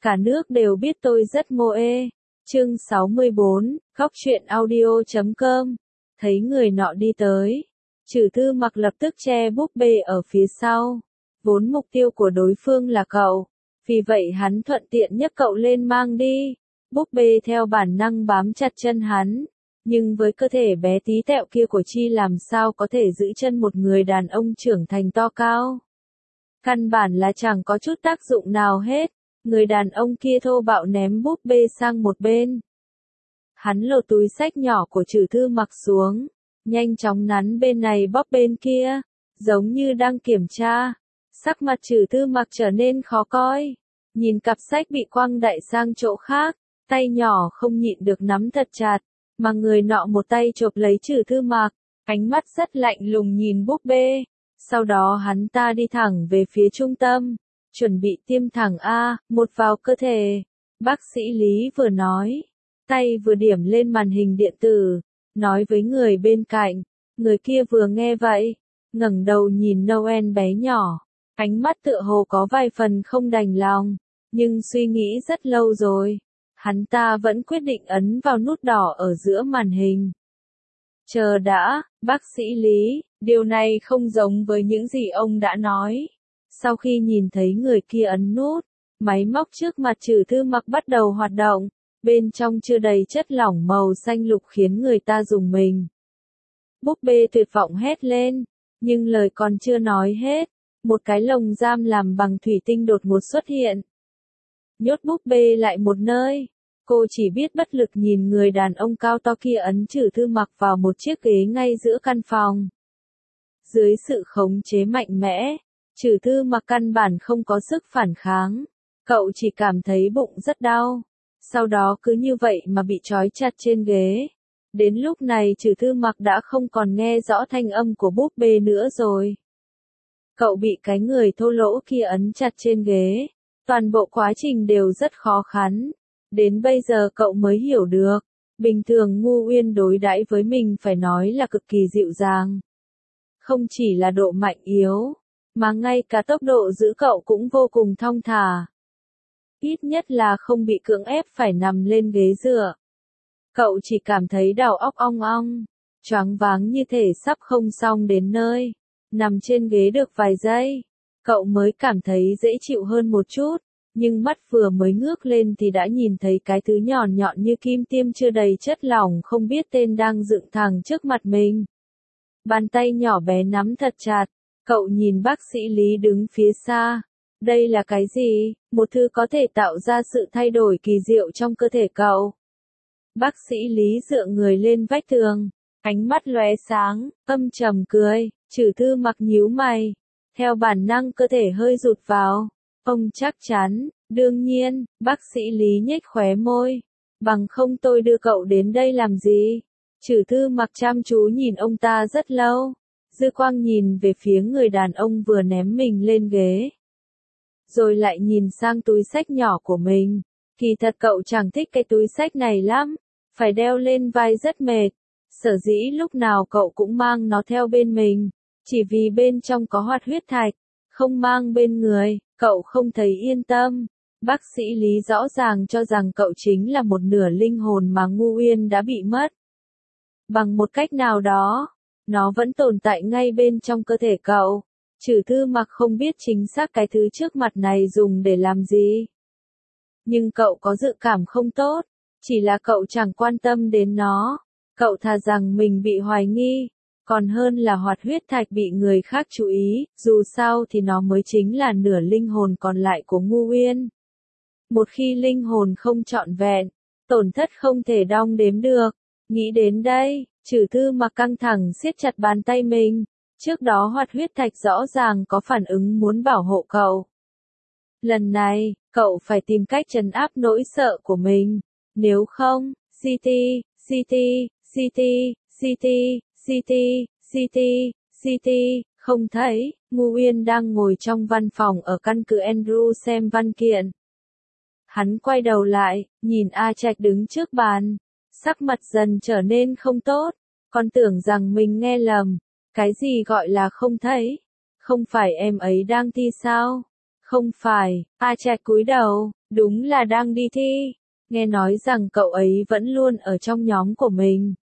Cả nước đều biết tôi rất moe. Chương 64, Góc truyện audio.com. Thấy người nọ đi tới, Trừ Thư Mặc lập tức che búp bê ở phía sau. Vốn mục tiêu của đối phương là cậu, vì vậy hắn thuận tiện nhấc cậu lên mang đi. Búp bê theo bản năng bám chặt chân hắn, nhưng với cơ thể bé tí tẹo kia của Chi làm sao có thể giữ chân một người đàn ông trưởng thành to cao. Căn bản là chẳng có chút tác dụng nào hết. Người đàn ông kia thô bạo ném búp bê sang một bên. Hắn lột túi xách nhỏ của Trừ Thư Mặc xuống, nhanh chóng nắn bên này bóp bên kia, giống như đang kiểm tra. Sắc mặt Trừ Thư Mặc trở nên khó coi, nhìn cặp sách bị quăng đại sang chỗ khác, tay nhỏ không nhịn được nắm thật chặt, mà người nọ một tay chộp lấy Trừ Thư Mặc, ánh mắt rất lạnh lùng nhìn búp bê. Sau đó hắn ta đi thẳng về phía trung tâm, chuẩn bị tiêm thẳng một vào cơ thể. Bác sĩ Lý vừa nói, tay vừa điểm lên màn hình điện tử, nói với người bên cạnh. Người kia vừa nghe vậy, ngẩng đầu nhìn Noel bé nhỏ, ánh mắt tựa hồ có vài phần không đành lòng, nhưng suy nghĩ rất lâu rồi, hắn ta vẫn quyết định ấn vào nút đỏ ở giữa màn hình. Chờ đã, bác sĩ Lý, điều này không giống với những gì ông đã nói. Sau khi nhìn thấy người kia ấn nút, máy móc trước mặt Trừ Thư Mặc bắt đầu hoạt động, bên trong chưa đầy chất lỏng màu xanh lục khiến người ta rùng mình. Búp bê tuyệt vọng hét lên, nhưng lời còn chưa nói hết, một cái lồng giam làm bằng thủy tinh đột ngột xuất hiện. Nhốt búp bê lại một nơi, cô chỉ biết bất lực nhìn người đàn ông cao to kia ấn Trừ Thư Mặc vào một chiếc ghế ngay giữa căn phòng. Dưới sự khống chế mạnh mẽ, Trừ Thư Mặc căn bản không có sức phản kháng, cậu chỉ cảm thấy bụng rất đau, sau đó cứ như vậy mà bị trói chặt trên ghế. Đến lúc này Trừ Thư Mặc đã không còn nghe rõ thanh âm của búp bê nữa rồi. Cậu bị cái người thô lỗ kia ấn chặt trên ghế, toàn bộ quá trình đều rất khó khăn. Đến bây giờ cậu mới hiểu được, bình thường Ngu Uyên đối đãi với mình phải nói là cực kỳ dịu dàng. Không chỉ là độ mạnh yếu, mà ngay cả tốc độ giữ cậu cũng vô cùng thong thả. Ít nhất là không bị cưỡng ép phải nằm lên ghế dựa. Cậu chỉ cảm thấy đầu óc ong ong, choáng váng như thể sắp không xong đến nơi. Nằm trên ghế được vài giây, cậu mới cảm thấy dễ chịu hơn một chút, nhưng mắt vừa mới ngước lên thì đã nhìn thấy cái thứ nhọn nhọn như kim tiêm chưa đầy chất lỏng không biết tên đang dựng thẳng trước mặt mình. Bàn tay nhỏ bé nắm thật chặt, cậu nhìn bác sĩ Lý đứng phía xa. Đây là cái gì? Một thứ có thể tạo ra sự thay đổi kỳ diệu trong cơ thể cậu. Bác sĩ Lý dựa người lên vách tường, ánh mắt lóe sáng, âm trầm cười. Trừ Thư Mặc nhíu mày, theo bản năng cơ thể hơi rụt vào. Ông chắc chắn, đương nhiên, bác sĩ Lý nhếch khóe môi. Bằng không tôi đưa cậu đến đây làm gì? Trừ Thư Mặc chăm chú nhìn ông ta rất lâu, dư quang nhìn về phía người đàn ông vừa ném mình lên ghế. Rồi lại nhìn sang túi xách nhỏ của mình. Kỳ thật cậu chẳng thích cái túi xách này lắm, phải đeo lên vai rất mệt. Sở dĩ lúc nào cậu cũng mang nó theo bên mình, chỉ vì bên trong có hoạt huyết thạch, không mang bên người, cậu không thấy yên tâm. Bác sĩ Lý rõ ràng cho rằng cậu chính là một nửa linh hồn mà Ngu Uyên đã bị mất. Bằng một cách nào đó, nó vẫn tồn tại ngay bên trong cơ thể cậu. Trừ Thư Mặc không biết chính xác cái thứ trước mặt này dùng để làm gì. Nhưng cậu có dự cảm không tốt, chỉ là cậu chẳng quan tâm đến nó. Cậu thà rằng mình bị hoài nghi, còn hơn là hoạt huyết thạch bị người khác chú ý, dù sao thì nó mới chính là nửa linh hồn còn lại của Ngu Uyên. Một khi linh hồn không trọn vẹn, tổn thất không thể đong đếm được. Nghĩ đến đây, Trừ Thư Mặc căng thẳng siết chặt bàn tay mình. Trước đó hoạt huyết thạch rõ ràng có phản ứng muốn bảo hộ cậu. Lần này, cậu phải tìm cách trấn áp nỗi sợ của mình. Nếu không, City, không thấy. Ngu Uyên đang ngồi trong văn phòng ở căn cứ Andrew xem văn kiện. Hắn quay đầu lại, nhìn A Trạch đứng trước bàn. Sắc mặt dần trở nên không tốt, còn tưởng rằng mình nghe lầm. Cái gì gọi là không thấy? Không phải em ấy đang thi sao? Không phải. A Trạch cúi đầu, Đúng là đang đi thi. Nghe nói rằng cậu ấy vẫn luôn ở trong nhóm của mình.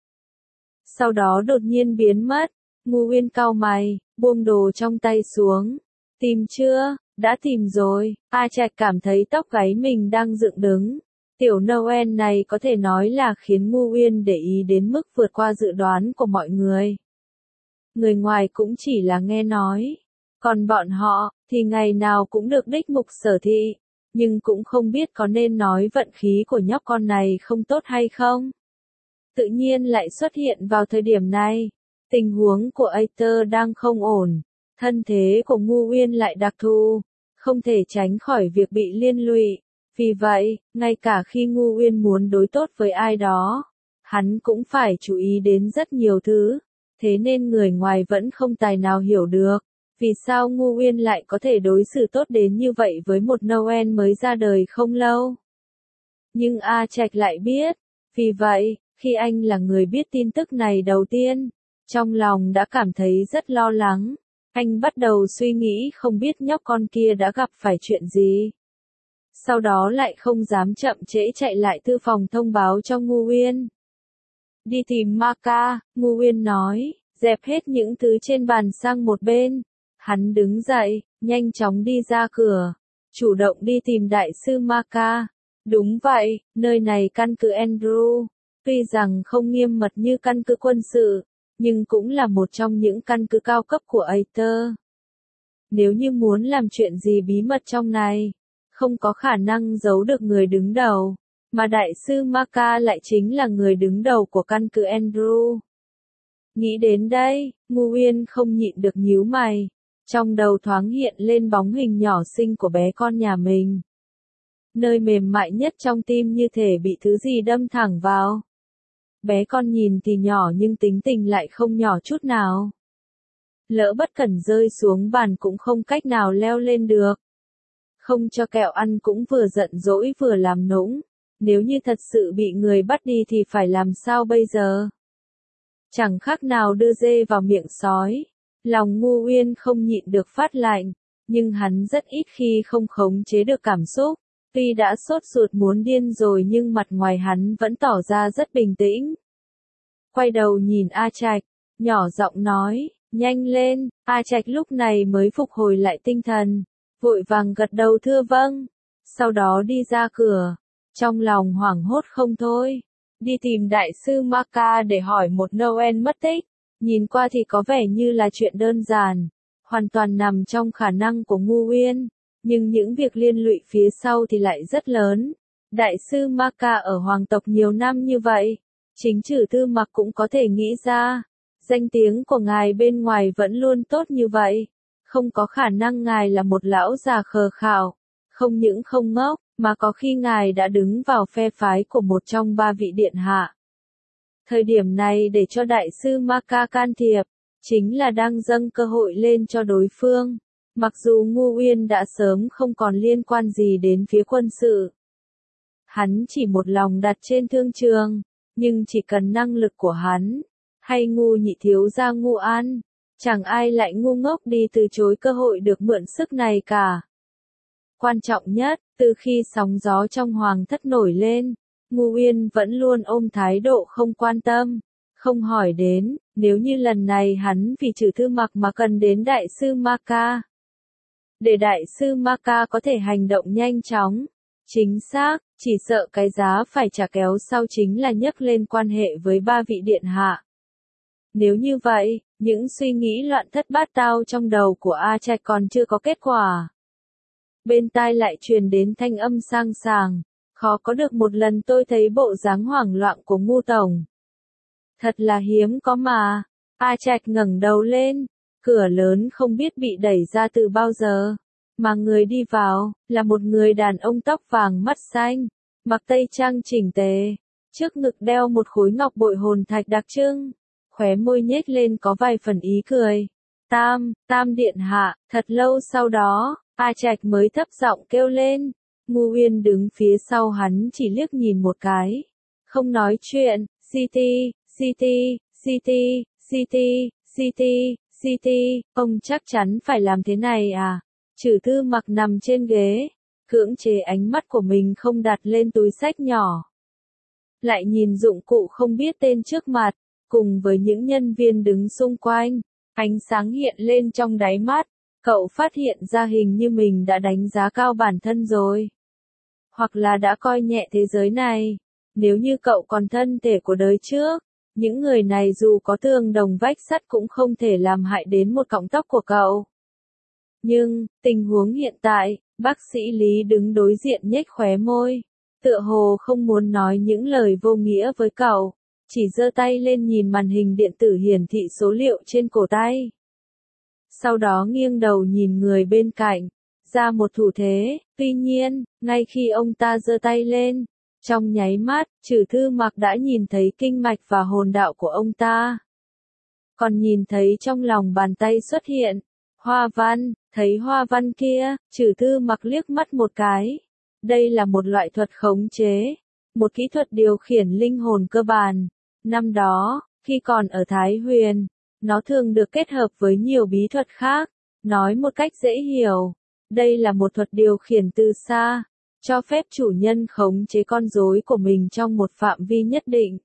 Sau đó đột nhiên biến mất. Ngu Uyên cau mày, buông đồ trong tay xuống. Tìm chưa? Đã tìm rồi. A Trạch cảm thấy tóc gáy mình đang dựng đứng. Tiểu Noel này có thể nói là khiến Ngu Uyên để ý đến mức vượt qua dự đoán của mọi người. Người ngoài cũng chỉ là nghe nói. Còn bọn họ, thì ngày nào cũng được đích mục sở thị. Nhưng cũng không biết có nên nói vận khí của nhóc con này không tốt hay không. Tự nhiên lại xuất hiện vào thời điểm này. Tình huống của Aether đang không ổn. Thân thế của Ngu Uyên lại đặc thù. Không thể tránh khỏi việc bị liên lụy. Vì vậy, ngay cả khi Ngu Uyên muốn đối tốt với ai đó, hắn cũng phải chú ý đến rất nhiều thứ. Thế nên người ngoài vẫn không tài nào hiểu được. Vì sao Ngu Uyên lại có thể đối xử tốt đến như vậy với một Noel mới ra đời không lâu? Nhưng A Trạch lại biết. Vì vậy, khi anh là người biết tin tức này đầu tiên, trong lòng đã cảm thấy rất lo lắng. Anh bắt đầu suy nghĩ không biết nhóc con kia đã gặp phải chuyện gì. Sau đó lại không dám chậm trễ chạy lại thư phòng thông báo cho Ngu Uyên. Đi tìm Maka, Ngu Uyên nói, dẹp hết những thứ trên bàn sang một bên. Hắn đứng dậy, nhanh chóng đi ra cửa, chủ động đi tìm đại sư Maka. Đúng vậy, nơi này căn cứ Andrew, tuy rằng không nghiêm mật như căn cứ quân sự, nhưng cũng là một trong những căn cứ cao cấp của Aether. Nếu như muốn làm chuyện gì bí mật trong này, không có khả năng giấu được người đứng đầu, mà đại sư Maka lại chính là người đứng đầu của căn cứ Andrew. Nghĩ đến đây, Ngu Uyên không nhịn được nhíu mày. Trong đầu thoáng hiện lên bóng hình nhỏ xinh của bé con nhà mình. Nơi mềm mại nhất trong tim như thể bị thứ gì đâm thẳng vào. Bé con nhìn thì nhỏ nhưng tính tình lại không nhỏ chút nào. Lỡ bất cẩn rơi xuống bàn cũng không cách nào leo lên được. Không cho kẹo ăn cũng vừa giận dỗi vừa làm nũng. Nếu như thật sự bị người bắt đi thì phải làm sao bây giờ? Chẳng khác nào đưa dê vào miệng sói. Lòng Ngu Uyên không nhịn được phát lạnh, nhưng hắn rất ít khi không khống chế được cảm xúc. Tuy đã sốt ruột muốn điên rồi nhưng mặt ngoài hắn vẫn tỏ ra rất bình tĩnh. Quay đầu nhìn A Trạch, nhỏ giọng nói, nhanh lên. A Trạch lúc này mới phục hồi lại tinh thần, vội vàng gật đầu thưa vâng. Sau đó đi ra cửa, trong lòng hoảng hốt không thôi. Đi tìm đại sư Maka để hỏi một Noel mất tích. Nhìn qua thì có vẻ như là chuyện đơn giản, hoàn toàn nằm trong khả năng của Ngu Uyên, nhưng những việc liên lụy phía sau thì lại rất lớn. Đại sư Maka ở hoàng tộc nhiều năm như vậy, chính Trử Tư Mặc cũng có thể nghĩ ra, danh tiếng của ngài bên ngoài vẫn luôn tốt như vậy, không có khả năng ngài là một lão già khờ khạo, không những không ngốc, mà có khi ngài đã đứng vào phe phái của một trong ba vị điện hạ. Thời điểm này để cho đại sư Maka can thiệp, chính là đang dâng cơ hội lên cho đối phương. Mặc dù Ngu Uyên đã sớm không còn liên quan gì đến phía quân sự. Hắn chỉ một lòng đặt trên thương trường, nhưng chỉ cần năng lực của hắn, hay Ngu nhị thiếu gia Ngu An, chẳng ai lại ngu ngốc đi từ chối cơ hội được mượn sức này cả. Quan trọng nhất, từ khi sóng gió trong hoàng thất nổi lên, Ngu Uyên vẫn luôn ôm thái độ không quan tâm, không hỏi đến. Nếu như lần này hắn vì Trử Thư Mặc mà cần đến đại sư Maka, để đại sư Maka có thể hành động nhanh chóng, chính xác, chỉ sợ cái giá phải trả kéo sau chính là nhấc lên quan hệ với ba vị điện hạ. Nếu như vậy, những suy nghĩ loạn thất bát tao trong đầu của A Trạch còn chưa có kết quả. Bên tai lại truyền đến thanh âm sang sàng. Khó có được một lần tôi thấy bộ dáng hoảng loạn của Ngu tổng. Thật là hiếm có mà. A Trạch ngẩng đầu lên, cửa lớn không biết bị đẩy ra từ bao giờ, mà người đi vào là một người đàn ông tóc vàng mắt xanh, mặc tây trang chỉnh tề, trước ngực đeo một khối ngọc bội hồn thạch đặc trưng, khóe môi nhếch lên có vài phần ý cười. Tam điện hạ. Thật lâu sau đó, A Trạch mới thấp giọng kêu lên. Ngu Uyên đứng phía sau hắn chỉ liếc nhìn một cái, không nói chuyện. City, ông chắc chắn phải làm thế này à? Trử Tư Mặc nằm trên ghế, cưỡng chế ánh mắt của mình không đặt lên túi xách nhỏ. Lại nhìn dụng cụ không biết tên trước mặt, cùng với những nhân viên đứng xung quanh, ánh sáng hiện lên trong đáy mắt, cậu phát hiện ra hình như mình đã đánh giá cao bản thân rồi. Hoặc là đã coi nhẹ thế giới này. Nếu như cậu còn thân thể của đời trước, những người này dù có tường đồng vách sắt cũng không thể làm hại đến một cọng tóc của cậu. Nhưng, tình huống hiện tại, bác sĩ Lý đứng đối diện nhếch khóe môi, tựa hồ không muốn nói những lời vô nghĩa với cậu, chỉ giơ tay lên nhìn màn hình điện tử hiển thị số liệu trên cổ tay. Sau đó nghiêng đầu nhìn người bên cạnh, ra một thủ thế, tuy nhiên, ngay khi ông ta giơ tay lên, trong nháy mắt, Trử Thư Mặc đã nhìn thấy kinh mạch và hồn đạo của ông ta. Còn nhìn thấy trong lòng bàn tay xuất hiện hoa văn, thấy hoa văn kia, Trử Thư Mặc liếc mắt một cái. Đây là một loại thuật khống chế, một kỹ thuật điều khiển linh hồn cơ bản. Năm đó, khi còn ở Thái Huyền, nó thường được kết hợp với nhiều bí thuật khác. Nói một cách dễ hiểu, đây là một thuật điều khiển từ xa, cho phép chủ nhân khống chế con rối của mình trong một phạm vi nhất định.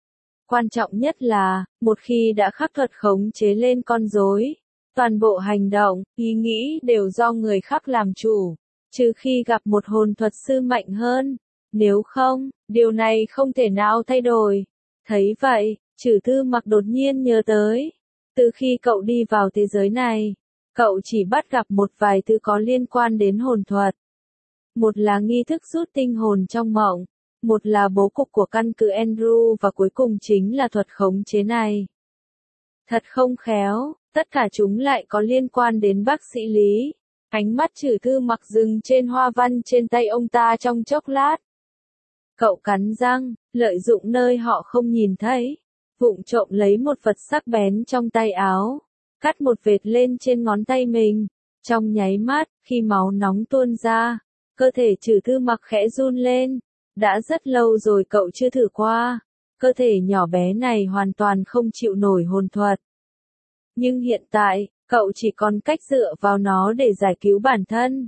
Quan trọng nhất là, một khi đã khắc thuật khống chế lên con rối, toàn bộ hành động, ý nghĩ đều do người khác làm chủ, trừ khi gặp một hồn thuật sư mạnh hơn. Nếu không, điều này không thể nào thay đổi. Thấy vậy, Trử Thư Mặc đột nhiên nhớ tới, từ khi cậu đi vào thế giới này, cậu chỉ bắt gặp một vài thứ có liên quan đến hồn thuật. Một là nghi thức rút tinh hồn trong mộng, một là bố cục của căn cứ Andrew và cuối cùng chính là thuật khống chế này. Thật không khéo, tất cả chúng lại có liên quan đến bác sĩ Lý. Ánh mắt Trử Thư Mặc dừng trên hoa văn trên tay ông ta trong chốc lát. Cậu cắn răng, lợi dụng nơi họ không nhìn thấy, vụng trộm lấy một vật sắc bén trong tay áo, cắt một vệt lên trên ngón tay mình. Trong nháy mắt, khi máu nóng tuôn ra, cơ thể Trử Thư Mặc khẽ run lên. Đã rất lâu rồi cậu chưa thử qua. Cơ thể nhỏ bé này hoàn toàn không chịu nổi hồn thuật. Nhưng hiện tại, cậu chỉ còn cách dựa vào nó để giải cứu bản thân.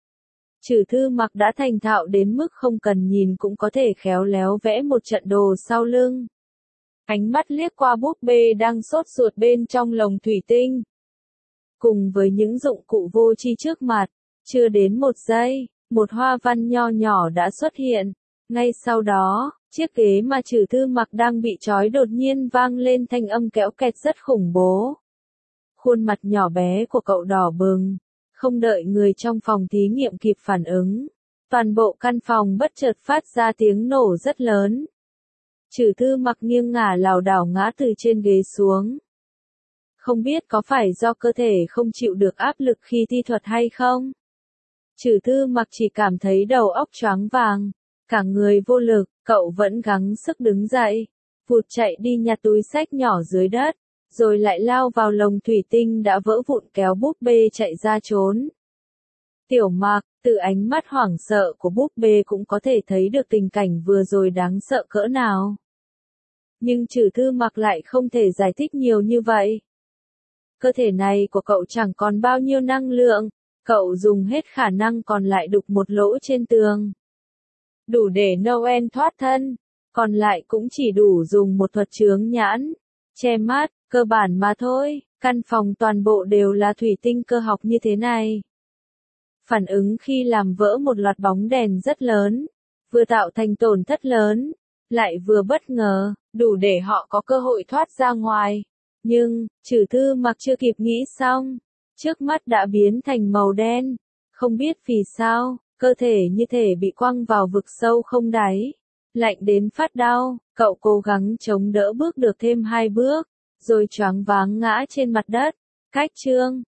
Trử Thư Mặc đã thành thạo đến mức không cần nhìn cũng có thể khéo léo vẽ một trận đồ sau lưng. Ánh mắt liếc qua búp bê đang sốt ruột bên trong lồng thủy tinh. Cùng với những dụng cụ vô tri trước mặt, chưa đến một giây, một hoa văn nho nhỏ đã xuất hiện. Ngay sau đó, chiếc ghế mà Trử Thư Mặc đang bị trói đột nhiên vang lên thanh âm kéo kẹt rất khủng bố. Khuôn mặt nhỏ bé của cậu đỏ bừng, không đợi người trong phòng thí nghiệm kịp phản ứng. Toàn bộ căn phòng bất chợt phát ra tiếng nổ rất lớn. Trử Thư Mặc nghiêng ngả lảo đảo ngã từ trên ghế xuống. Không biết có phải do cơ thể không chịu được áp lực khi thi thuật hay không? Trử Thư Mặc chỉ cảm thấy đầu óc choáng váng, cả người vô lực, cậu vẫn gắng sức đứng dậy, vụt chạy đi nhặt túi xách nhỏ dưới đất, rồi lại lao vào lồng thủy tinh đã vỡ vụn kéo búp bê chạy ra trốn. Tiểu Mặc, từ ánh mắt hoảng sợ của búp bê cũng có thể thấy được tình cảnh vừa rồi đáng sợ cỡ nào. Nhưng Trử Thư Mặc lại không thể giải thích nhiều như vậy. Cơ thể này của cậu chẳng còn bao nhiêu năng lượng, cậu dùng hết khả năng còn lại đục một lỗ trên tường. Đủ để Noel thoát thân, còn lại cũng chỉ đủ dùng một thuật chướng nhãn, che mắt, cơ bản mà thôi. Căn phòng toàn bộ đều là thủy tinh cơ học như thế này. Phản ứng khi làm vỡ một loạt bóng đèn rất lớn, vừa tạo thành tổn thất lớn, lại vừa bất ngờ, đủ để họ có cơ hội thoát ra ngoài. Nhưng, Trử Thư Mặc chưa kịp nghĩ xong, trước mắt đã biến thành màu đen. Không biết vì sao, cơ thể như thể bị quăng vào vực sâu không đáy. Lạnh đến phát đau, cậu cố gắng chống đỡ bước được thêm 2 bước, rồi choáng váng ngã trên mặt đất. Cách chương